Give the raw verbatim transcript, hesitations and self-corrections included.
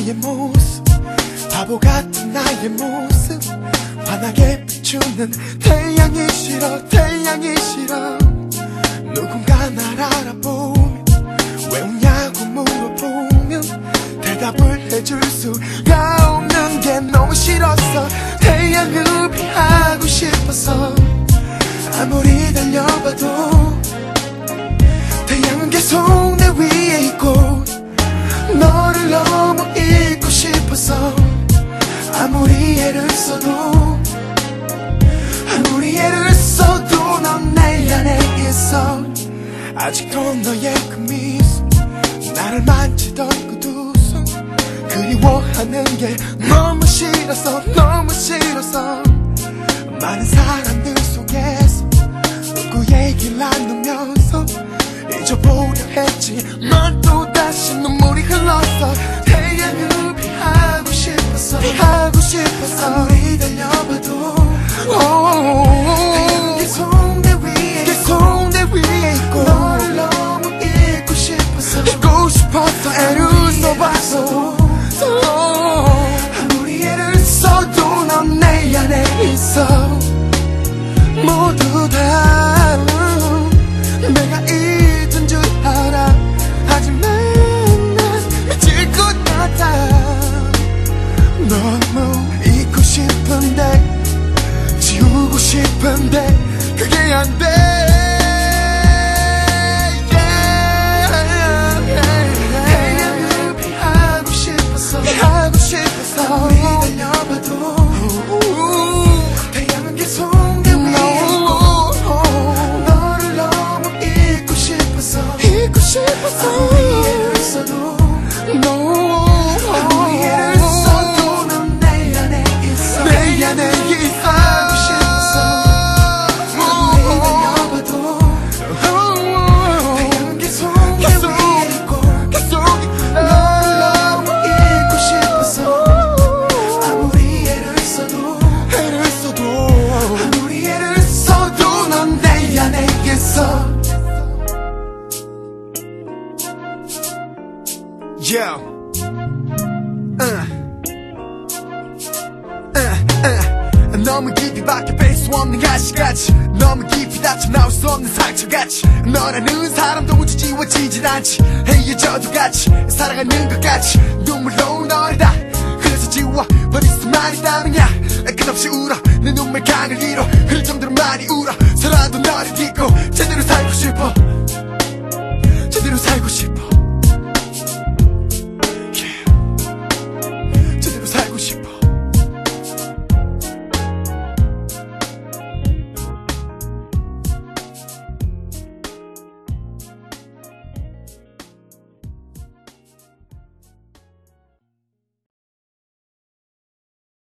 나의 모습, 바보 같은 나의 모습, 환하게 비추는 태양이 싫어, 태양이 싫어. 누군가 날 알아보면 왜 웃냐고 물어보면 대답을 해줄 수가 없는 게 너무 싫었어. 태양을 피하고 싶어서 아무리 달려봐도 태양은 계속 내 위에 있고 너를 너무 잊고 싶어서 아무리 애를 써도 아무리 애를 써도 넌 내 안에 있어. 아직도 너의 그 미소, 나를 만지던 그 두 손, 그리워하는 게 너무 싫어서 너무 싫어서 많은 사람들 속에서 누구 얘기를 나누면서 잊어보려 했지만 또다시 눈물이 흘렀어. 태양을 피하고 싶었어, 피하고 싶었어. 아무리 달려봐도 태양은 계속 내 위에, 계속 내 위에 있고 너를 너무 잊고 싶었어, 잊고 싶었어. 애를 써봐도 아무리 애를 써도 넌 내 안에 있어. 모두 다 내가 잊은 줄 알아. 하지만 난 미칠 것 같아. 너무 잊고 싶은데 지우고 싶은데 그게 안 돼. 태양을 피하고 싶었어, 피하고 싶었어. 아무리 달려봐도 태양은 계속 내 위에 있고 너를 너무 잊고 싶었어, 잊고 싶었어. 아무리 애를 써도 아무리 애를 써도 넌 내 안에 있어, 내 안에 있어. 하고 싶었어. 아무리 달려봐도 태양은 계속 내 위에 있고 너를 너무 잊고 싶었어. 아무리 애를 써도 애를 써도 아무리 애를 써도 넌 내 안에 있어. Yeah. uh. uh, uh. 너무 깊이 박혀 뺄 수 없는 가시같이, 너무 깊이 다쳐 나올 수 없는 상처같이, 너라는 사람도 우주 지워지질 않지. 헤어져도 같이 살아가는 것 같이 눈물로 너를 다 그래서 지워버릴 수만 있다면야 끝없이 울어. 내 눈물 강을 잃어. 흘릴 정도로 많이 울어.